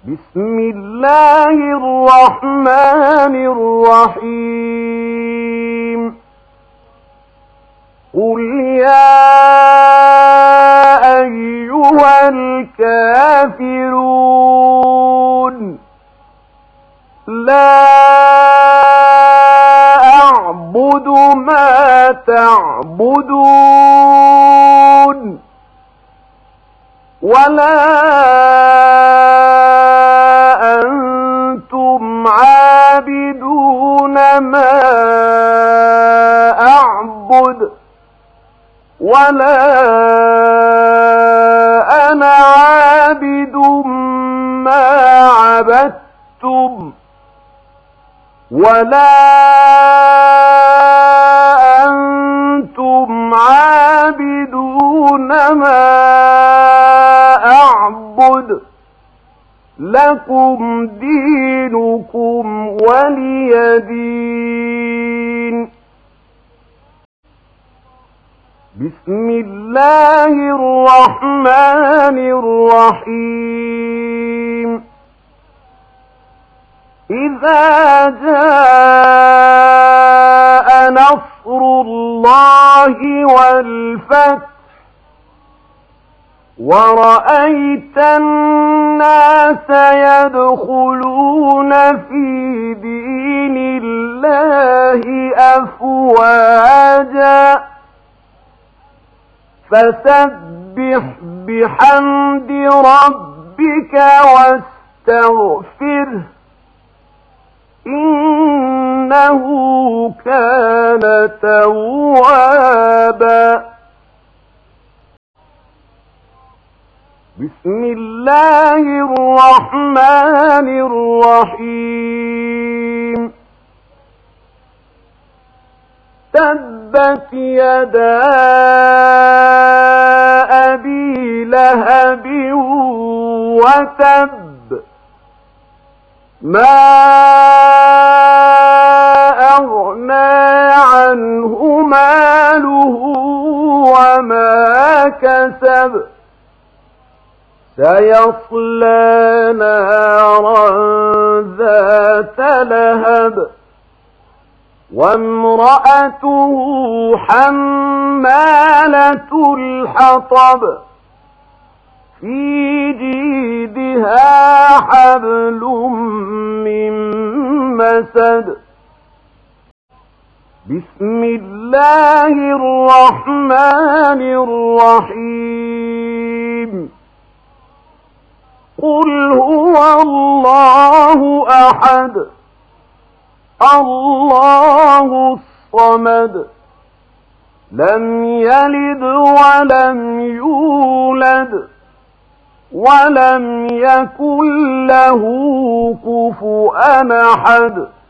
بسم الله الرحمن الرحيم قل يا أيها الكافرون لا أعبد ما تعبدون ولا أنتم عابدون ما أعبد ولا أنا عابد ما عبدتم ولا أنتم عابدون ما أعبد لكم دينكم ولي دين. بسم الله الرحمن الرحيم إذا جاء نصر الله والفتح ورأيت الناس يدخلون في دين الله أفواجا فسبح بحمد ربك واستغفره إنه كان توابا. بسم الله الرحمن الرحيم تبت يدا أبي لهب وتب ما أغنى عنه ماله وما كسب سيصلى نارا ذات لهب وامرأته حمالة الحطب في جيدها حبل من مسد. بسم الله الرحمن الرحيم قل هو الله أحد الله الصمد لم يلد ولم يولد ولم يكن له كفوا أحد.